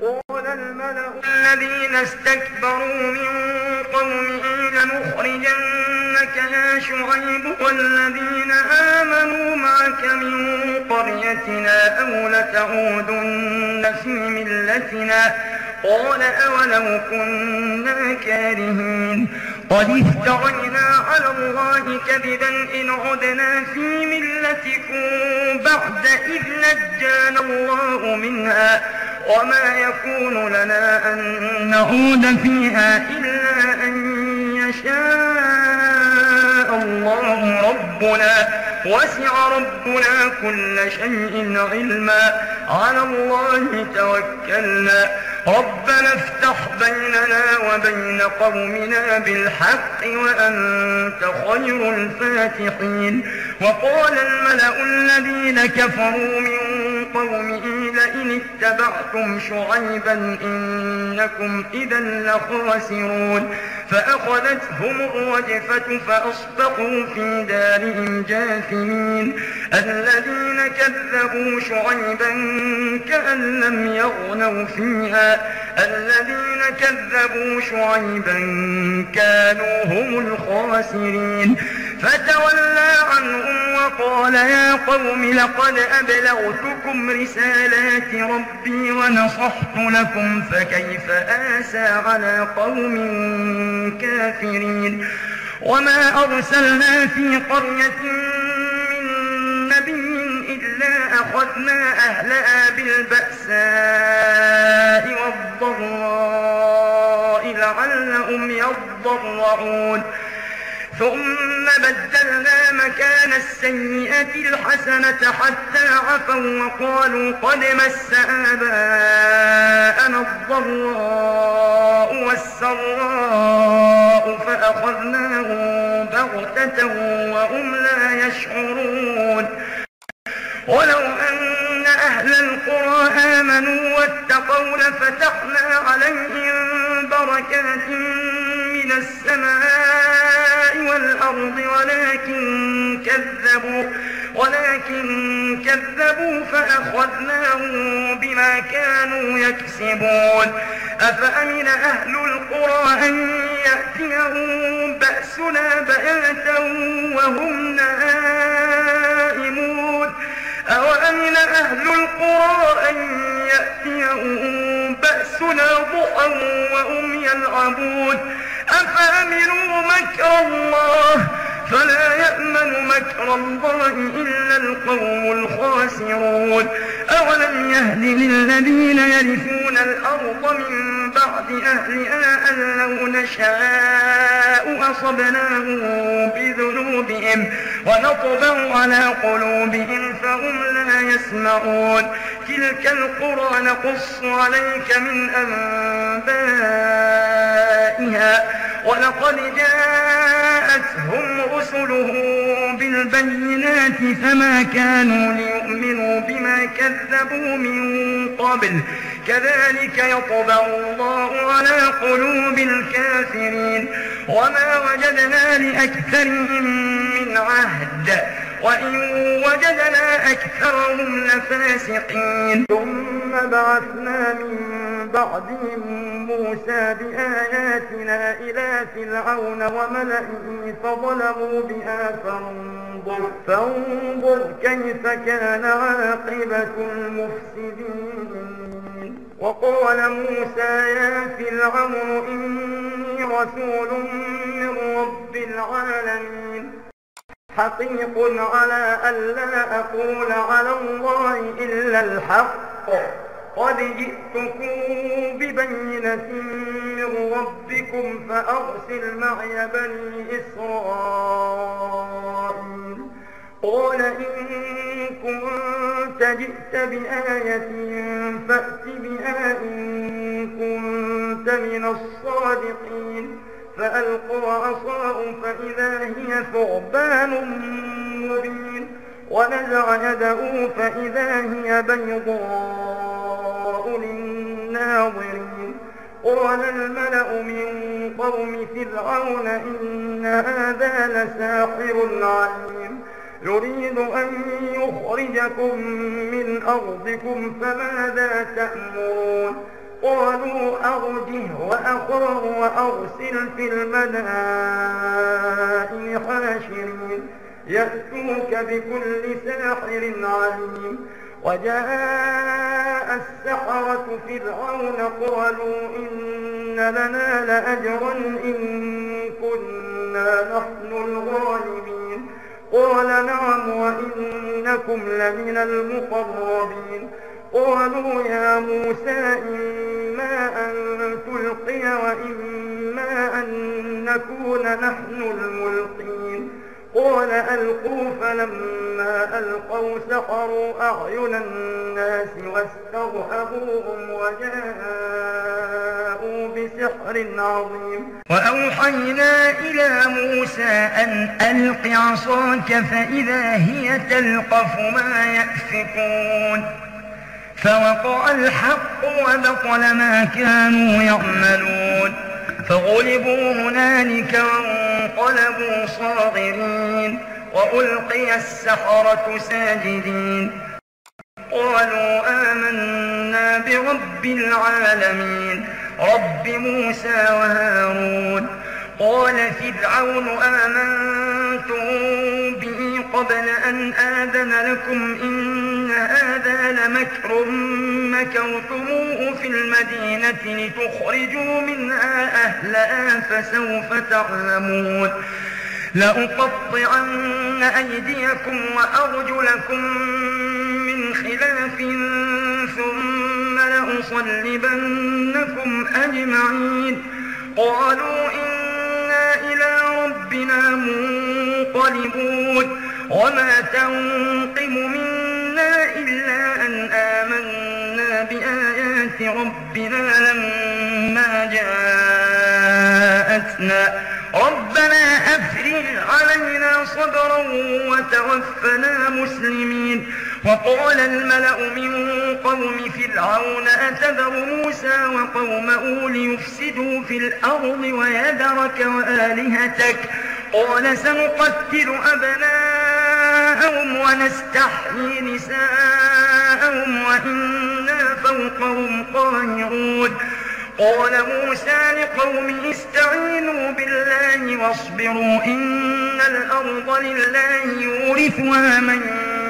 قال الملأ الذين استكبروا من قومه لنخرجنك يا شعيب والذين آمنوا معك من قريتنا أو لتعودن في ملتنا قال أولو كنا كارهين قد افترينا على الله كذبا إن عدنا في ملتكم بعد إذ نجانا الله منها وما يكون لنا أن نعود فيها إلا أن يشاء الله ربنا وسع ربنا كل شيء علما على الله توكلنا ربنا افتح بيننا وبين قومنا بالحق وأنت خير الفاتحين وقال الملأ الذين كفروا من قومه لئن اتبعتم شعيبا إنكم إذا لخاسرون فأخذتهم الرجفة فأصبحوا في دارهم جاثمين الذين كذبوا شعيبا كأن لم يغنوا فيها الذين كذبوا شعيبا كانوا هم الخاسرين فتولى عنهم وقال يا قوم لقد أبلغتكم رسالات ربي ونصحت لكم فكيف آسى على قوم كافرين وما أرسلنا في قرية من نبي إلا أخذنا أهلها بالبأساء والضراء لعلهم يضرعون ثم بدلنا مكان السيئة الحسنة حتى عفوا وقالوا قد مس آباءنا الضراء والسراء فأخذناهم بغتة وهم لا يشعرون ولو أن أهل القرى آمنوا واتقوا لفتحنا عليهم بركات من السماء والأرض ولكن كذبوا فأخذناهم بما كانوا يكسبون أفأمن أهل القرى أن يأتيهم بأسنا بياتا وهم نائمون أوأمن أهل القرى أن يأتيهم بأسنا ضحى وهم يلعبون أفأمنوا مكر الله فلا يأمن مكر الله إلا القوم الخاسرون أولم يهد للذين يرثون الأرض من بعد أهلها أن لو نشاء أصبناهم بذنوبهم ونطبع على قلوبهم فهم لا يسمعون تلك القرى نقص عليك من أنبائها ولقد جاءتهم رسلهم بالبينات فما كانوا ليؤمنوا بما كذبوا من قبل كذلك يطبع الله على قلوب الكافرين وما وجدنا لأكثرهم من عهد وإن وجدنا أكثرهم لفاسقين ثم بعثنا من بعدهم موسى بآياتنا إلى فرعون وملئه فظلموا بها فانظر كيف كان عاقبة المفسدين وقال موسى يا فرعون إني رسول من رب العالمين حقيق على ألا أقول على الله إلا الحق قد جئتكم ببينة من ربكم فأرسل معي بني إسرائيل قال إن كنت جئت بآية فأت بها إن كنت من الصادقين فألقى عصاه فإذا هي ثعبان مبين ونزع يده فإذا هي بيضاء للناظرين قال الملأ من قوم فرعون إن هذا لساحر عليم يريد أن يخرجكم من أرضكم فماذا تأمرون قالوا أرجه وأخاه وأرسل في المدائن حاشرين يأتوك بكل ساحر عليم. وجاء السحرة فرعون قالوا إن لنا لأجرا إن كنا نحن الغالبين. قال نعم وإنكم لمن المقربين. قالوا يا موسى إما أن تلقي وإما أن نكون نحن الملقين. قال ألقوا فلما ألقوا سحروا أعين الناس واسترهبوهم وجاءوا بسحر عظيم. وأوحينا إلى موسى أن ألق عصاك فإذا هي تلقف ما يأفكون. فوقع الحق وبطل ما كانوا يعملون. فغلبوا هنالك وانقلبوا صاغرين وألقي السحرة ساجدين قالوا آمنا برب العالمين رب موسى وهارون. قال فرعون آمنتم به قبل أن آذن لكم إن هذا لمكر مكرتموه في المدينة لتخرجوا منها أهلها فسوف تعلمون. لأقطعن أيديكم وأرجلكم من خلاف ثم لأصلبنكم أجمعين. قالوا إنا إلى ربنا منقلبون. وما تنقم منا إلا أن آمنا بآيات ربنا لما جاءتنا. ربنا أفرغ علينا صبرا وتوفنا مسلمين. وقال الملأ من قوم فرعون أتذر موسى وقومه ليفسدوا في الأرض ويذرك وآلهتك. قال سنقتل أبناءهم ونستحيي نساءهم وإنا فوقهم قاهرون. قال موسى لقومه استعينوا بالله واصبروا إن الأرض لله يورثها من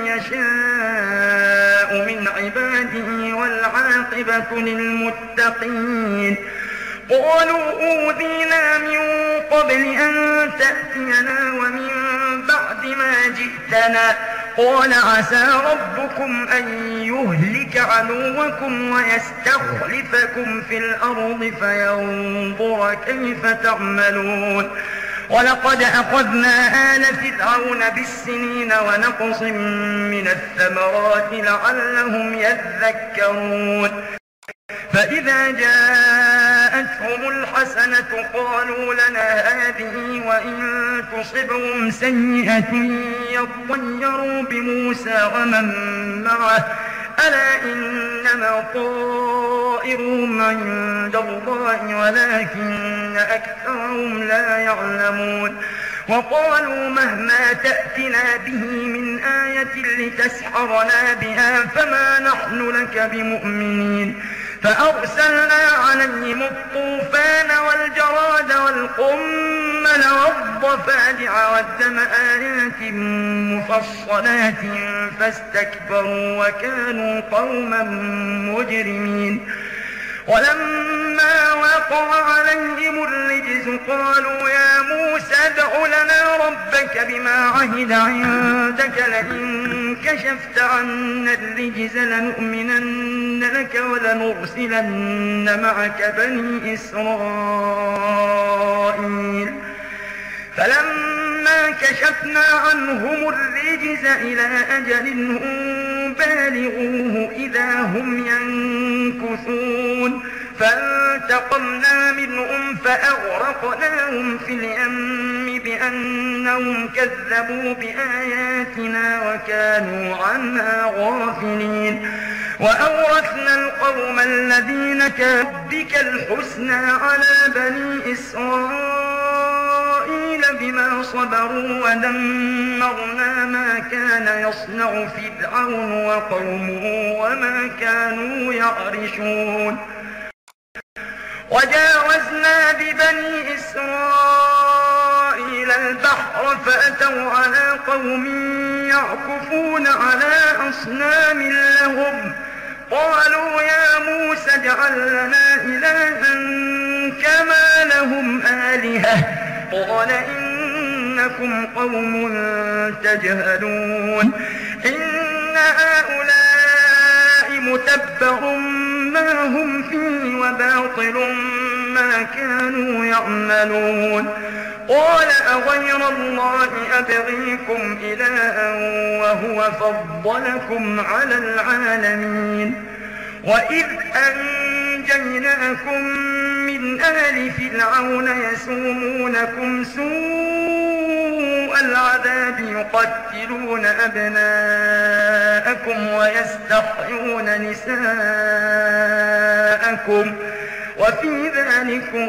يشاء من عباده والعاقبة للمتقين. قالوا أوذينا من قبل أن تأتينا ومن بعد ما جئتنا. قال عسى ربكم أن يهلك عدوكم ويستخلفكم في الأرض فينظر كيف تعملون. ولقد أخذنا آل فرعون بالسنين ونقص من الثمرات لعلهم يذكرون. فإذا جاءتهم الحسنة قالوا لنا هذه وإن تصبهم سيئة يطيروا بموسى ومن معه ألا إنما طائرهم عند الله ولكن أكثرهم لا يعلمون. وقالوا مهما تأتنا به من آية لتسحرنا بها فما نحن لك بمؤمنين. فأرسلنا عليهم الطوفان والجراد والقمل والضفادع والدم آيات مفصلات فاستكبروا وكانوا قوما مجرمين. ولما وقع عليهم الرجز قالوا يا موسى ادع لنا ربك بما عهد عندك لئن كشفت عنا الرجز لنؤمنن لك ولنرسلن معك بني إسرائيل. فلما كشفنا عنهم الرجز إلى أجل هم بالغوه إذا هم ينكثون. فانتقمنا منهم فأغرقناهم في اليم بأنهم كذبوا بآياتنا وكانوا عنها غافلين. وأورثنا القوم الذين كانوا بك الحسنى على بني إسرائيل بما صبروا ودمرنا ما كان يصنع فرعون وقومه وما كانوا يعرشون. وجاوزنا ببني إسرائيل البحر فأتوا على قوم يعكفون على أصنام لهم قالوا يا موسى اجعل لنا إلها كما لهم آلهة قال إنكم قوم تجهلون إن هؤلاء متبر ما هم فيه وباطل ما كانوا يعملون قال أغير الله أبغيكم إلها وهو فضلكم على العالمين وإذ أنجيناكم من آل فرعون يسومونكم سوء العذاب يقتلون أبناءكم ويستحيون نساءكم وفي ذلكم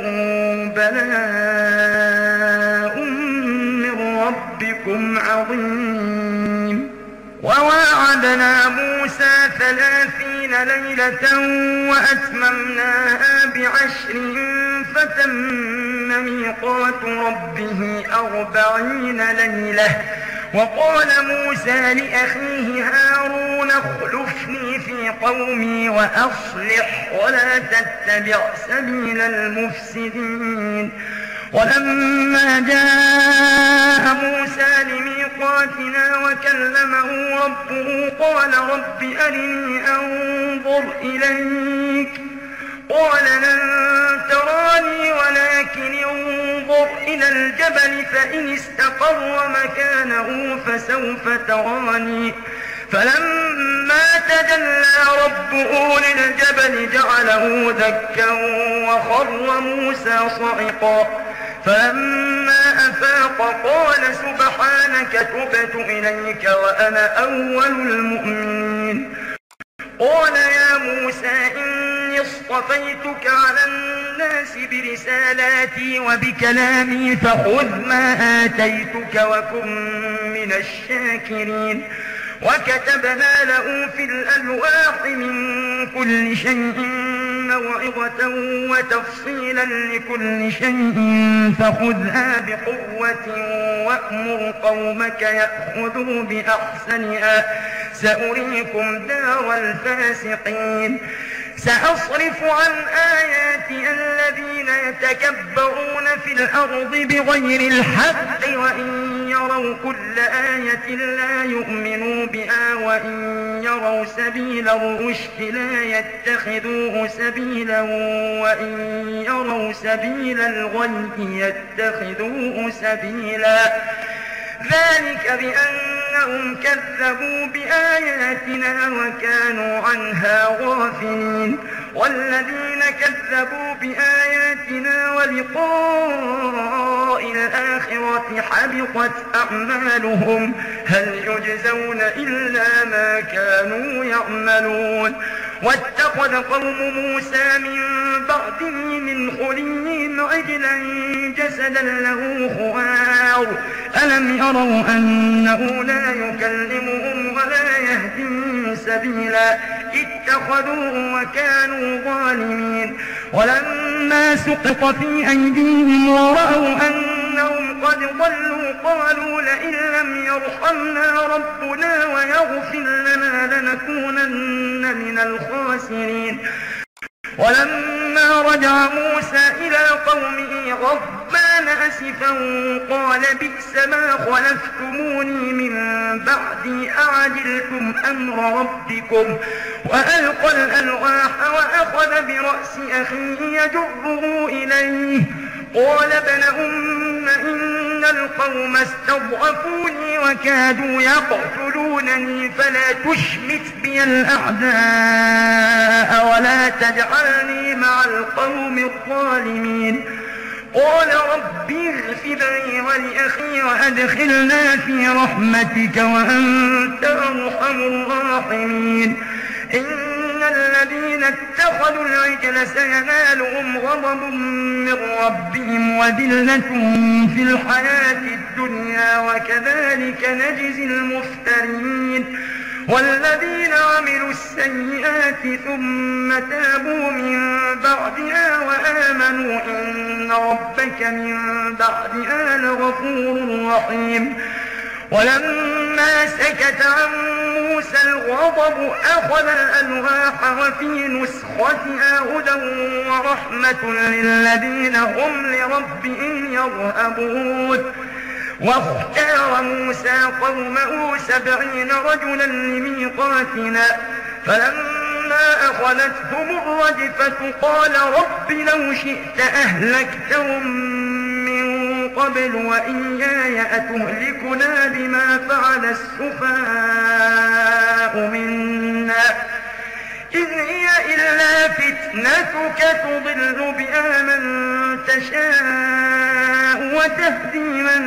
بلاء من ربكم عظيم وواعدنا موسى 30 ليلة وأتممناها ب10 فتم ميقات ربه 40 ليلة وقال موسى لأخيه هارون اخلفني في قومي وأصلح ولا تتبع سبيل المفسدين ولما جاء موسى لميقاتنا وكلمه ربه قال رب أرني أنظر إليك قال لن تراني ولكن انظر إلى الجبل فإن استقر مكانه فسوف تراني فلما تجلى ربه للجبل جعله دكا وخر موسى صعقا فلما أفاق قال سبحانك تبت إليك وأنا أول المؤمنين قال يا موسى إني اصطفيتك على الناس برسالاتي وبكلامي فخذ ما آتيتك وكن من الشاكرين وكتبنا له في الألواح من كل شيء موعظة وتفصيلا لكل شيء فخذها بقوة وأمر قومك يأخذوا بأحسنها سأريكم دار الفاسقين سأصرف عن آياتي الذين يتكبرون في الأرض بغير الحق وإن يروا كل آية لا يؤمنوا بها وإن يروا سبيل الرشد لا يتخذوه سبيلا وإن يروا سبيل الغي يتخذوه سبيلا ذلك بأنهم كذبوا بآياتنا وكانوا عنها غافلين والذين كذبوا بآياتنا ولقاء الآخرة حبطت أعمالهم هل يجزون إلا ما كانوا يعملون واتخذ قوم موسى من بعده من حليهم عجلا جسدا له خوار ألم يروا أنه لا يكلمهم ولا يهديهم سبيلا اتخذوه وكانوا ظالمين ولما سقط في أيديهم ورأوا أنهم قد ضلوا قالوا لئن لم يرحمنا ربنا ويغفر لنا لنكونن من الخاسرين ولما رجع موسى إلى قومه غضبان أسفا قال بئس ما خلفتموني من بعدي أعجلتم أمر ربكم وألقى الألواح وأخذ برأس أخيه يجره إليه قال ابن أم إن القوم استضعفوني وكادوا يقتلونني فلا تشمت بي الأعداء ولا تجعلني مع القوم الظالمين قال رب اغفر لي ولأخي وأدخلنا في رحمتك وأنت أرحم الراحمين إن الذين اتخذوا العجل سينالهم غضب من ربهم وذلة في الحياة الدنيا وكذلك نجزي المفترين والذين عملوا السيئات ثم تابوا من بعدها وآمنوا إن ربك من بعدها لغفور رحيم. ولما سكت عن موسى الغضب أخذ الألواح وفي نسختها هدى ورحمة للذين هم لربهم يرهبون. واختار موسى قومه 70 رجلا لميقاتنا فلما أخذتهم الرجفة قال رب لو شئت أهلكتهم من قبل وإياي أتهلكنا بما فعل السفهاء منا إن هي إلا فتنتك تضل بها من تشاء وتهدي من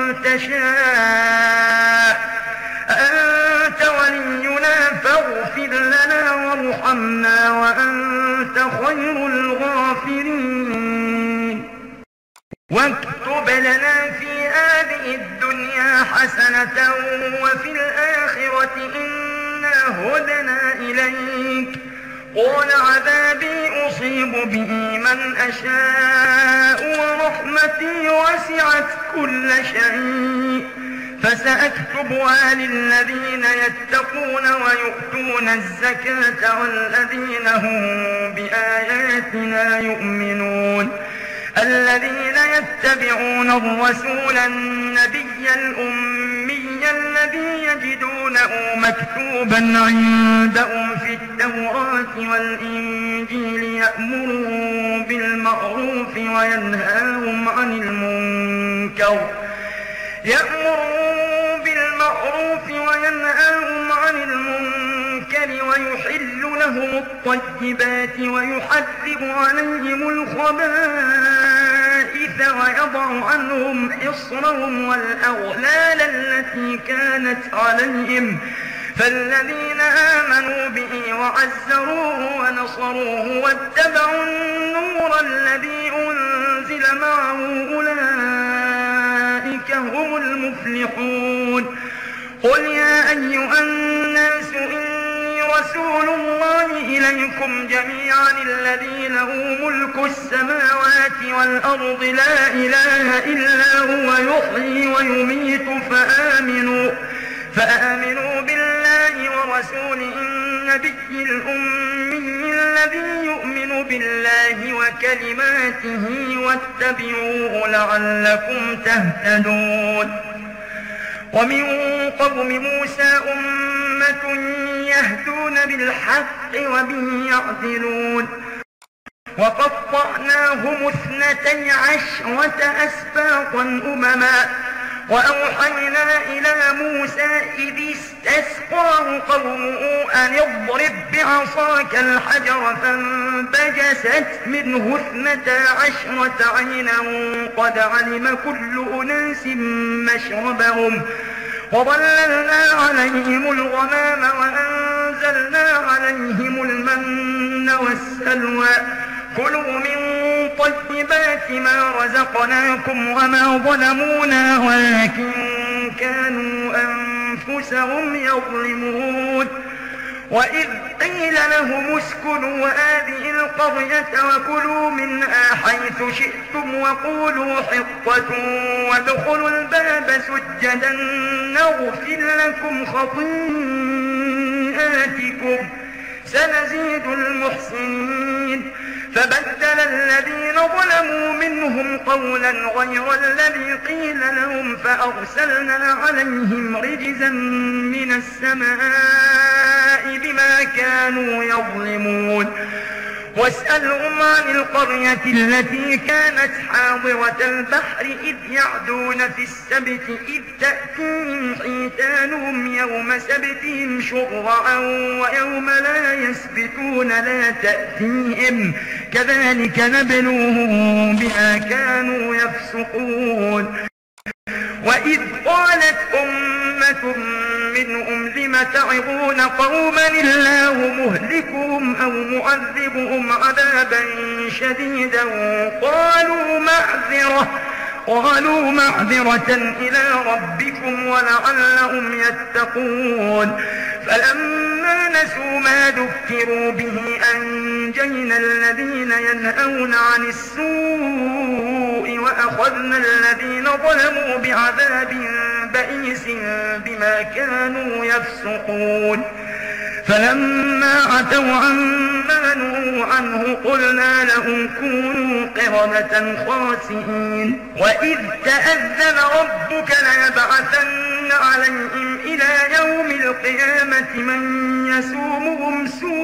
تشاء أنت ولينا فاغفر لنا وارحمنا وأنت خير الغافرين. واكتب لنا في هذه الدنيا حسنة وفي الآخرة إنا هدنا إليك قال عذابي أصيب به من أشاء ورحمتي وسعت كل شيء فسأكتبها للذين يتقون ويؤتون الزكاة والذين هم بآياتنا يؤمنون الذين يتبعون الرسول النبي الأمي الذي يجدونه مكتوبا عندهم في التوراة والإنجيل يأمرهم بالمعروف وينهاهم عن المنكر ويحل لهم الطيبات ويحرم عليهم الخبائث ويضع عنهم إصرهم والأغلال التي كانت عليهم فالذين آمنوا به وعزروه ونصروه واتبعوا النور الذي أنزل معه أولئك هم المفلحون. قل يا أيها الناس إني رسول الله إليكم جميعا الذي له ملك السماوات والأرض لا إله إلا هو يحيي ويميت فآمنوا بالله ورسوله النبي الأمي الذي يؤمن بالله وكلماته واتبعوه لعلكم تهتدون. ومن قوم موسى أمة يهدون بالحق وبه يعدلون وقطعناهم 12 أسباطا أمما وأوحينا إلى موسى إذ استسقاه قومه أن اضرب بعصاك الحجر فانبجست منه 12 عينا قد علم كل أناس مشربهم وظللنا عليهم الغمام وأنزلنا عليهم المن والسلوى كلوا من طيبات ما رزقناكم وما ظلمونا ولكن كانوا أنفسهم يظلمون. وإذ قيل لهم اسكنوا هذه القرية وكلوا منها حيث شئتم وقولوا حطة وادخلوا الباب سجدا نغفر لكم خطيئاتكم سنزيد المحسنين. فبدل الذين ظلموا منهم قولا غير الذي قيل لهم فأرسلنا عليهم رجزا من السماء بما كانوا يظلمون. واسألهم عن القرية التي كانت حاضرة البحر إذ يعدون في السبت إذ تأتيهم حيتانهم يوم سبتهم شرعا ويوم لا يسبتون لا تأتيهم كذلك نبلوهم بما كانوا يفسقون. وإذ قالت أمة منهم لم تعظون قوما الله مهلكهم أو معذبهم عذابا شديدا قالوا معذرة إلى ربكم ولعلهم يتقون. فلما نسوا ما ذكروا به أنجينا الذين ينهون عن السوء وأخذنا الذين ظلموا بعذاب بئيس بما كانوا يفسقون فلما عتوا عما نهوا عنه قلنا لهم كونوا قردة خاسئين وإذ تأذن ربك ليبعثن عليهم إلى يوم القيامة من يسومهم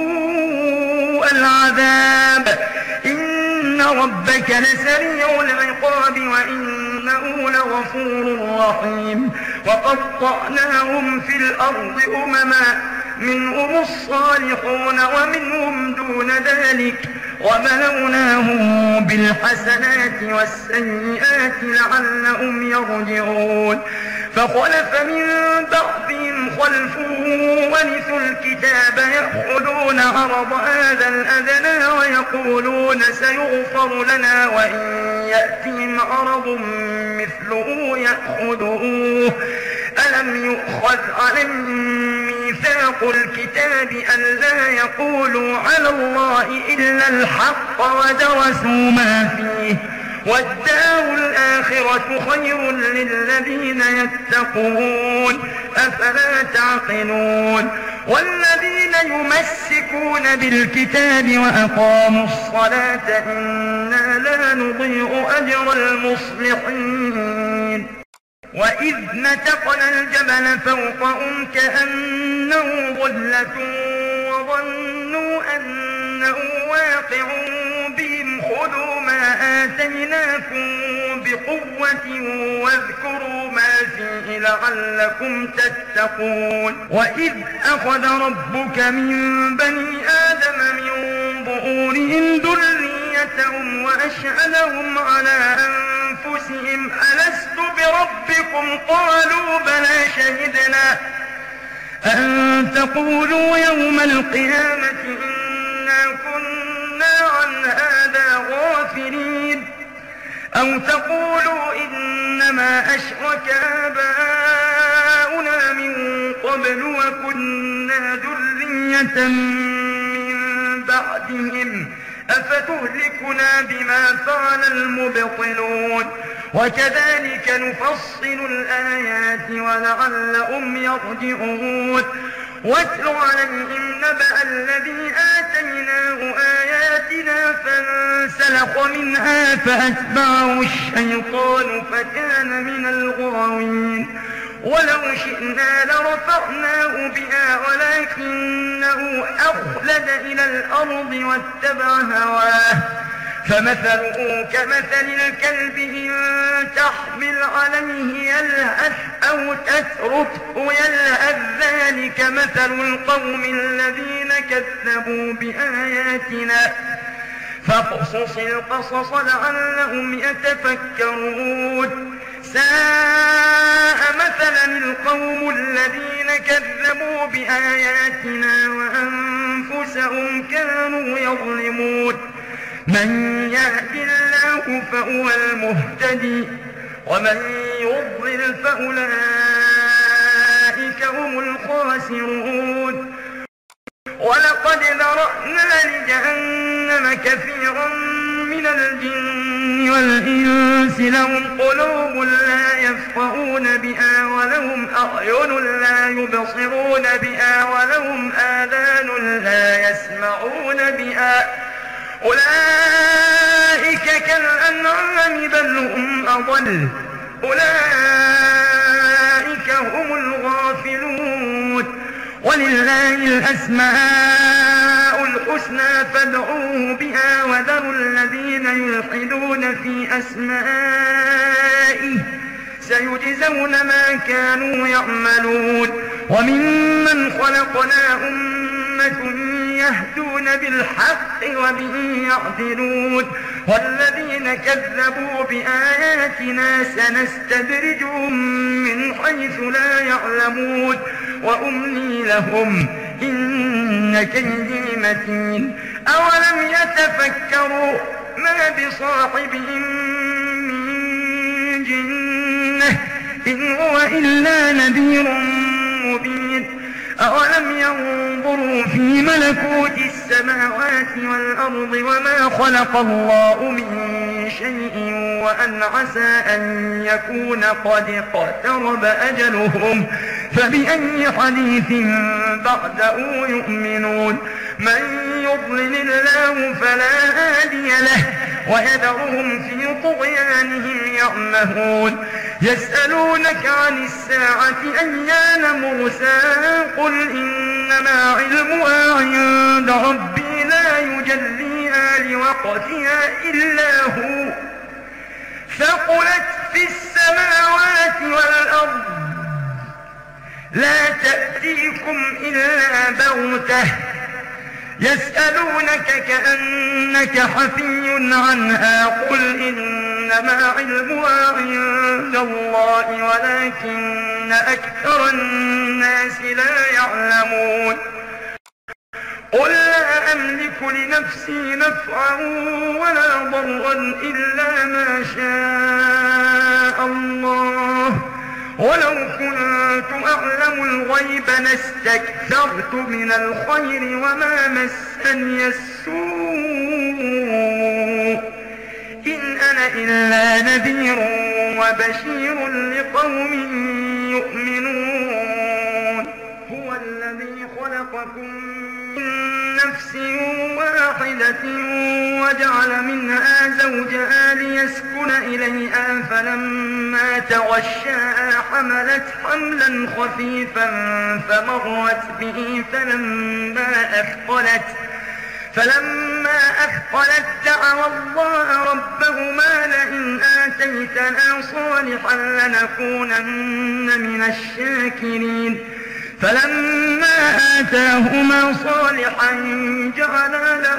سوء العذاب إن ربك لسريع العقاب وإنه لغفور رحيم وقطعناهم في الأرض أمما منهم الصالحون ومنهم دون ذلك وبلوناهم بالحسنات والسيئات لعلهم يرجعون فخلف من بعدهم خلف ورثوا الكتاب يأخذون عرض هذا الأدنى ويقولون سيغفر لنا وإن يأتهم عرض مثله يأخذوه ألم يؤخذ عليهم ميثاق الكتاب ألا يقولوا على الله إلا الحق ودرسوا ما فيه والدار الآخرة خير للذين يتقون أفلا تعقلون والذين يمسكون بالكتاب وأقاموا الصلاة إنا لا نضيع أجر المصلحين وإذ نتقنا الجبل فوقهم كأنه ظلة وظنوا أنه واقع بهم خذوا ما آتيناكم بقوة واذكروا ما فيه لعلكم تتقون وإذ أخذ ربك من بني آدم من ظهورهم ذريتهم وأشهدهم على أنفسهم ألست بربكم قالوا بلى شهدنا أن تقولوا يوم القيامة إنا كنا عن هذا غافلين أو تقولوا إنما أشرك آباؤنا من قبل وكنا ذرية من بعدهم أفتهلكنا بما فعل المبطلون وكذلك نفصل الآيات ولعلهم يرجعون واتل عليهم نبأ الذي آتيناه آياتنا فانسلخ منها فأتبعه الشيطان فكان من الغاوين ولو شئنا لرفعناه بها ولكنه أخلد إلى الأرض واتبع هواه فمثله كمثل الكلب إن تحمل عليه يلهث أو تتركه يلهث ذلك مثل القوم الذين كذبوا بآياتنا فاقصص القصص لعلهم يتفكرون ساء مثلا القوم الذين كذبوا بآياتنا وأنفسهم كانوا يظلمون من يهد الله فهو المهتدي ومن يضلل فأولئك هم الخاسرون ولقد ذرأنا لجهنم كثيرا من الجن والإنس لهم قلوب لا يفقهون بها ولهم أعين لا يبصرون بها ولهم آذان لا يسمعون بها أولئك كالأنعام بل هم أضل أولئك هم الغافلون ولله الأسماء الحسنى فادعوه بها وذروا الذين يلحدون في أسمائه سيجزون ما كانوا يعملون وممن خلقنا أمة يهدون بالحق وبه يعدلون والذين كذبوا بآياتنا سنستدرجهم من حيث لا يعلمون وأملي لهم إن كيدي متين أولم يتفكروا ما بصاحبهم من جنة إن هو إلا نذير مبين أولم ينظروا في ملكوت السماوات والأرض وما خلق الله من شيء وأن عسى أن يكون قد اقترب أجلهم فبأي حديث بعده يؤمنون من يضلل الله فلا هادي له ويذرهم في طغيانهم يعمهون يسألونك عن الساعة أيان مرساها قل إنما علمها عند ربي لا يجليها لوقتها إلا هو ثقلت في السماوات والأرض لا تأتيكم إلا بغتة يسألونك كأنك حفي عنها قل إنما علمها عند الله ولكن أكثر الناس لا يعلمون قل لا أملك لنفسي نفعا ولا ضرا إلا ما شاء الله ولو كنت أعلم الغيب لاستكثرت من الخير وما مسني السوء إن أنا إلا نذير وبشير لقوم يؤمنون هو الذي خلقكم من نفس واحدة وجعل منها زوجها ليسكن إليها فلما تغشاها حملت حملا خفيفا فمرت به فلما أثقلت دعوا الله ربهما لئن آتيتنا صالحا لنكونن من الشاكرين فلما آتاهما صالحا جعلا له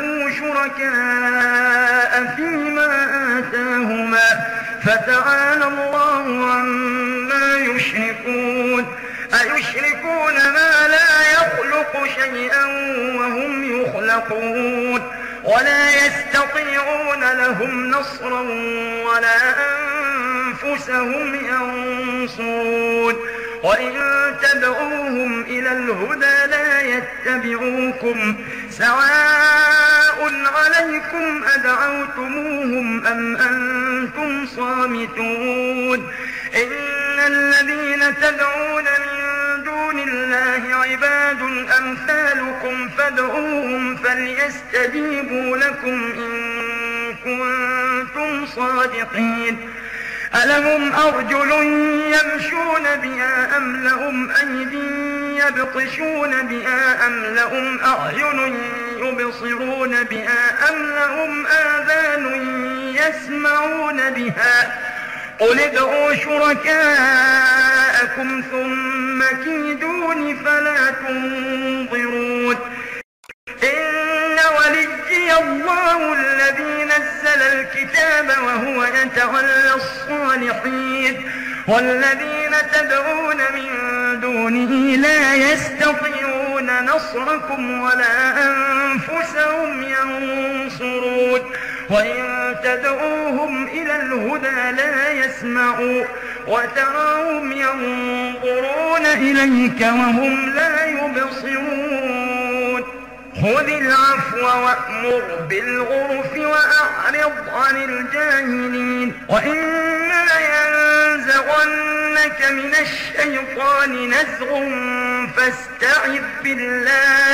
شركاء فيما آتاهما فتعالى الله عما يشركون أيشركون ما لا يخلق شيئا وهم يخلقون ولا يستطيعون لهم نصرا ولا أنفسهم ينصرون وإن تدعوهم إلى الهدى لا يتبعوكم سواء عليكم أدعوتموهم أم أنتم صامتون إن الذين تدعون من دون الله عباد أمثالكم فادعوهم فليستجيبوا لكم إن كنتم صادقين ألهم أرجل يمشون بها أم لهم أيدي يبطشون بها أم لهم أعين يبصرون بها أم لهم آذان يسمعون بها قل ادعوا شركاءكم ثم كيدون فلا تنظرون إن وليي الله الذي نزل الكتاب وهو يتولى الصالحين والذين تدعون من دونه لا يستطيعون نصركم ولا أنفسهم ينصرون وإن تدعوهم إلى الهدى لا يسمعوا وتراهم ينظرون إليك وهم لا يبصرون خذ العفو وأمر بالعرف وأعرض عن الجاهلين وإما ينزغنك من الشيطان نزغ فاستعذ بالله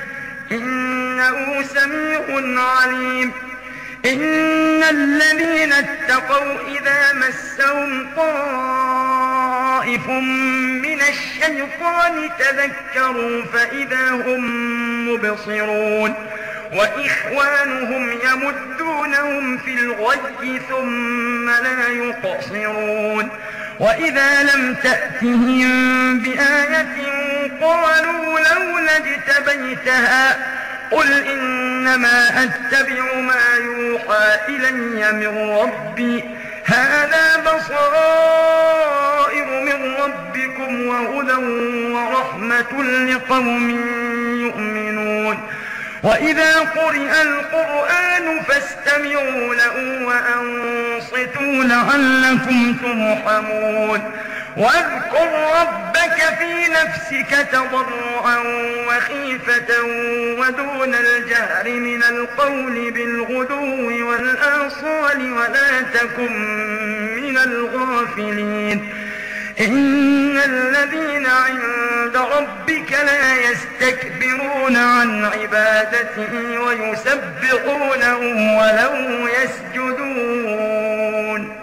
إنه سميع عليم إن الذين اتقوا إذا مسهم طائف من الشيطان تذكروا فإذا هم مبصرون وإخوانهم يمدونهم في الغي ثم لا يقصرون وإذا لم تأتهم بآية قالوا لولا اجتبيتها قل إنما أتبع ما يوحى إلي من ربي هذا بصائر من ربكم وهدى ورحمة لقوم يؤمنون وإذا قرئ القرآن فاستمعوا له وأنصتوا لعلكم ترحمون واذكر ربك في نفسك تضرعا وخيفة ودون الجهر من القول بالغدو والآصال ولا تكن من الغافلين إن الذين عند ربك لا يستكبرون عن عبادته ويسبحونه وله يسجدون.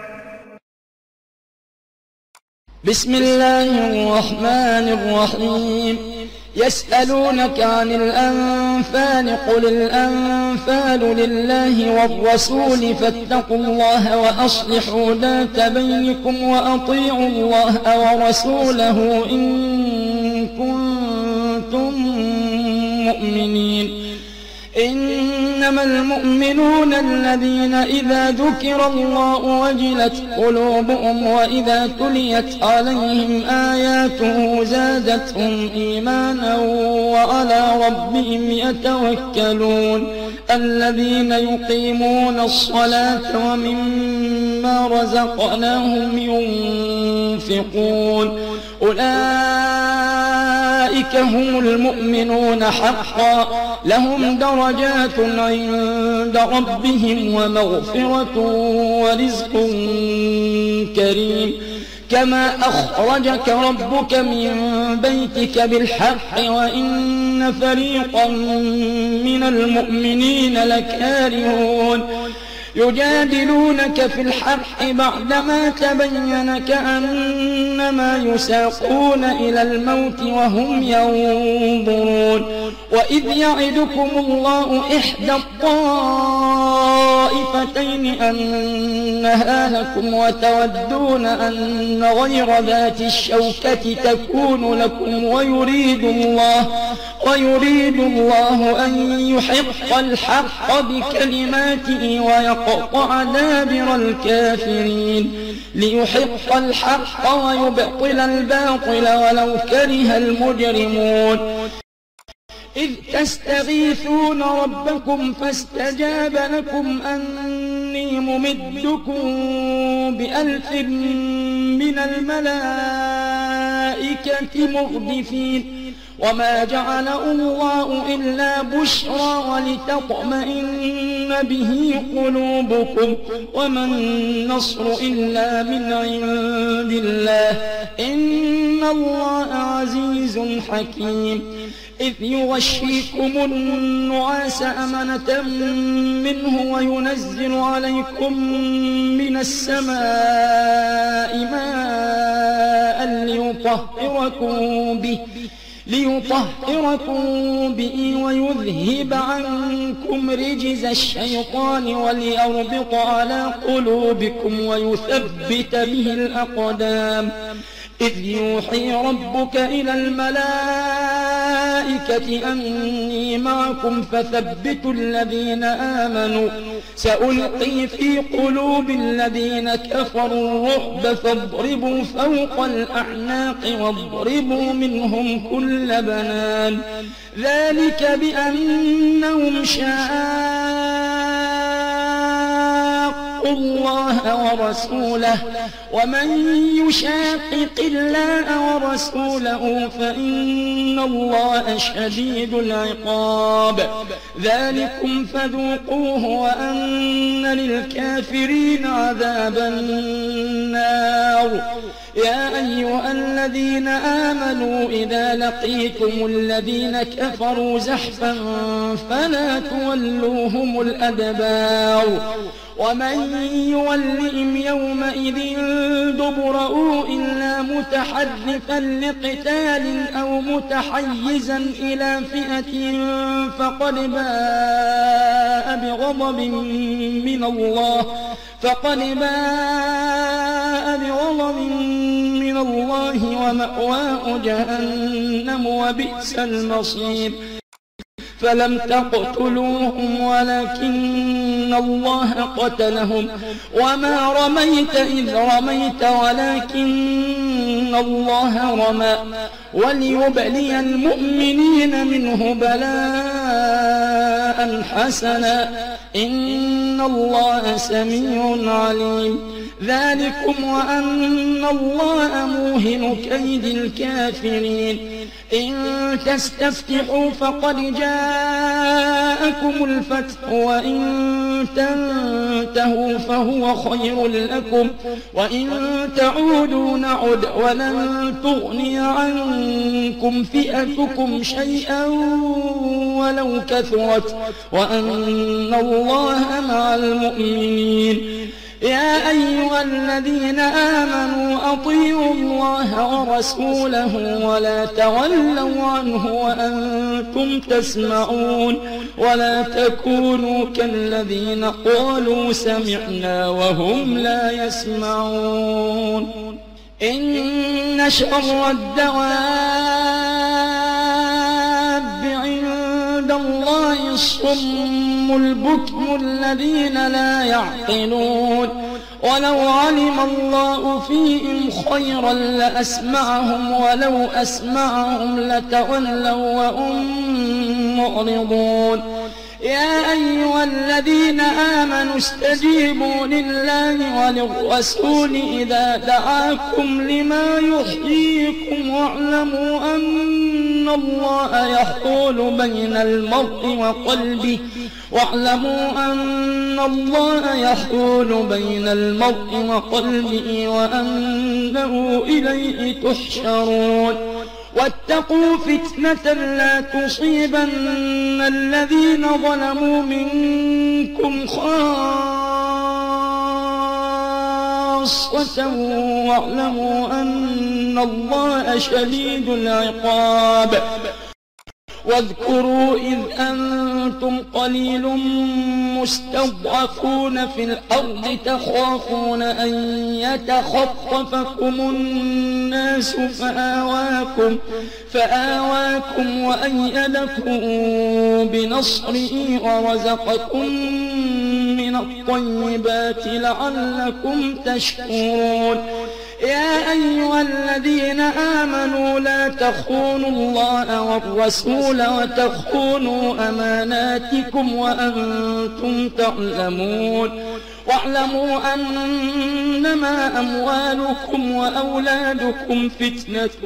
بسم الله الرحمن الرحيم. يسألونك عن الأنفال قل الأنفال لله والرسول فاتقوا الله وأصلحوا ذات بينكم وأطيعوا الله ورسوله إن كنتم مؤمنين. إنما المؤمنون الذين إذا ذكر الله وجلت قلوبهم وإذا تليت عليهم آياته زادتهم إيمانا وعلى ربهم يتوكلون. الذين يقيمون الصلاة ومما رزقناهم ينفقون أولئك هم المؤمنون حقا لهم درجات عند ربهم ومغفرة ورزق كريم. كما أخرجك ربك من بيتك بالحق وإن فريقا من المؤمنين لكارهون يجادلونك في الحق بعدما تبين كأنما يساقون إلى الموت وهم ينظرون. وإذ يعدكم الله إحدى الطائفتين أنها لكم وتودون أن غير ذات الشوكة تكون لكم ويريد الله أن يحق الحق بكلماته ويقطع دابر الكافرين ليحق الحق ويبطل الباطل ولو كره المجرمون. إذ تستغيثون ربكم فاستجاب لكم أني ممدكم ب1000 من الملائكة مردفين. وما جعله الله إلا بشرى ولتطمئن به قلوبكم وما النصر إلا من عند الله إن الله عزيز حكيم. إذ يغشيكم النعاس أمنة منه وينزل عليكم من السماء ماء ليطهركم به ويذهب عنكم رجز الشيطان وليربط على قلوبكم ويثبت به الأقدام. إذ يوحي ربك إلى الملائكة أني معكم فثبتوا الذين آمنوا سألقي في قلوب الذين كفروا الرعب فاضربوا فوق الأعناق واضربوا منهم كل بنان. ذلك بأنهم شاقوا الله ورسوله ومن يشاقق الله ورسوله فإن الله شديد العقاب. ذلكم فذوقوه وأن للكافرين عذاب النار. يا أيها الذين آمنوا إذا لقيتم الذين كفروا زحفا فلا تولوهم الأدبار. ومن يولهم يومئذ دبره إلا متحرفا لقتال أو متحيزا إلى فئة فقد باء بغضب من الله ومأواه جهنم وبئس المصير. فلم تقتلوهم ولكن الله قتلهم وما رميت إذ رميت ولكن الله رمى وليبلي المؤمنين منه بلاء حسنا إن إن الله سميع عليم. ذلكم وأن الله موهن كيد الكافرين. إن تستفتحوا فقد جاءكم الفتح وإن تنتهوا فهو خير لكم وإن تعودوا نعد ولن تغني عنكم فئتكم شيئا ولو كثرت وأن الله مع المؤمنين. يا أيها الذين آمنوا أطيعوا الله ورسوله ولا تولوا عنه وأنتم تسمعون ولا تكونوا كالذين قالوا سمعنا وهم لا يسمعون. إن شر الدواب عند الله الصم البكم الذين لا يعقلون. ولو علم الله فيهم خيرا لأسمعهم ولو أسمعهم لتولوا وهم معرضون. يا أيها الذين آمنوا استجيبوا لله وللرسول إذا دعاكم لما يحييكم واعلموا أن الله يحول بين المرء وقلبه وأنه إليه تحشرون. واتقوا فتنة لا تصيبن الذين ظلموا منكم خاصة واعلموا أن الله شديد العقاب. واذكروا إذ أنتم قليل مستضعفون في الأرض تخافون أن يتخطفكم الناس فآواكم وأيدكم بنصره ورزقكم من الطيبات لعلكم تشكرون. يا أيها الذين آمنوا لا تخونوا الله والرسول وتخونوا أماناتكم وأنتم تعلمون. واعلموا أنما أموالكم وأولادكم فتنة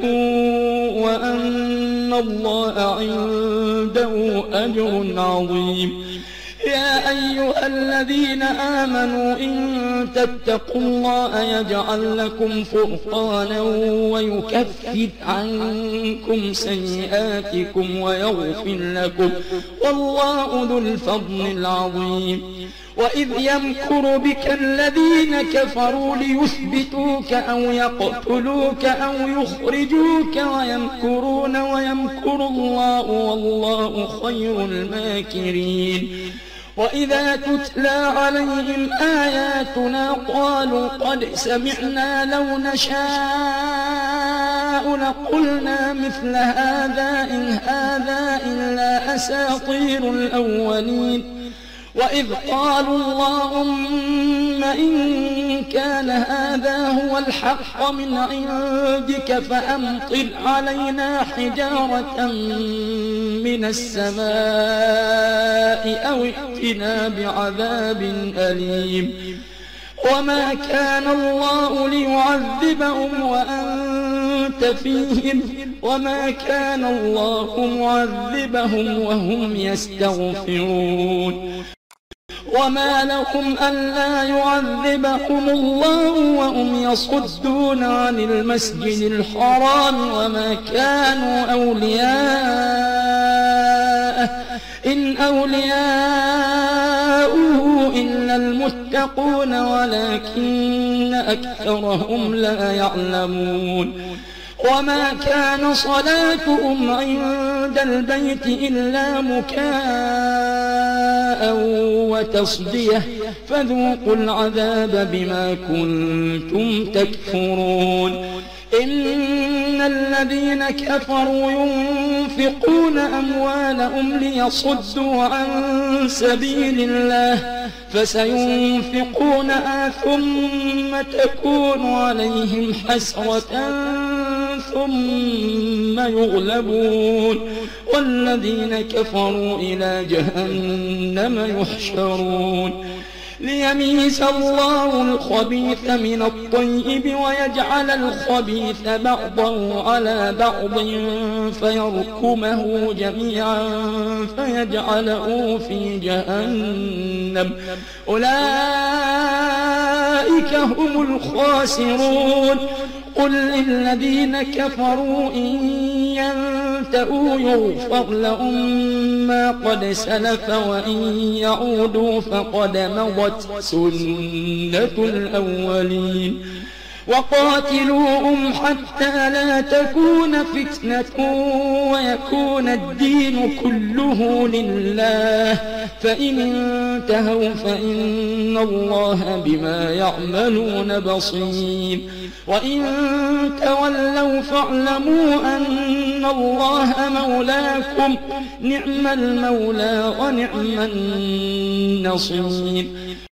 وأن الله عنده أجر عظيم. يا أيها الذين آمنوا إن تتقوا الله يجعل لكم فرقانا ويكفر عنكم سيئاتكم ويغفر لكم والله ذو الفضل العظيم. وإذ يمكر بك الذين كفروا ليثبتوك أو يقتلوك أو يخرجوك ويمكرون ويمكر الله والله خير الماكرين. وإذا تتلى عليهم آياتنا قالوا قد سمعنا لو نشاء لقلنا مثل هذا إن هذا إلا أساطير الأولين. وإذ قالوا اللهم إن كان هذا هو الحق من عندك فأمطر علينا حجارة من السماء أو ائتنا بعذاب أليم. وما كان الله ليعذبهم وأنت فيهم وما كان الله معذبهم وهم يستغفرون. وما لهم ألا يعذبهم الله وهم يصدون عن المسجد الحرام وما كانوا أولياءه إن أولياؤه إلا المتقون ولكن أكثرهم لا يعلمون. وما كان صلاتهم عند البيت إلا مكاء وتصدية فذوقوا العذاب بما كنتم تكفرون. إن الذين كفروا ينفقون أموالهم ليصدوا عن سبيل الله فسينفقونها ثم تكون عليهم حسرة ثم يغلبون والذين كفروا إلى جهنم يحشرون. ليميز الله الخبيث من الطيب ويجعل الخبيث بعضه على بعض فيركمه جميعا فيجعله في جهنم أولئك هم الخاسرون قل للذين كفروا إن ينتهوا يغفر لهم ما قد سلف وإن يعودوا فقد مضت سنة الأولين وقاتلوهم حتى لا تكون فتنة ويكون الدين كله لله فإن انتهوا فإن الله بما يعملون بصير وإن تولوا فاعلموا أن الله مولاكم نعم المولى ونعم النصير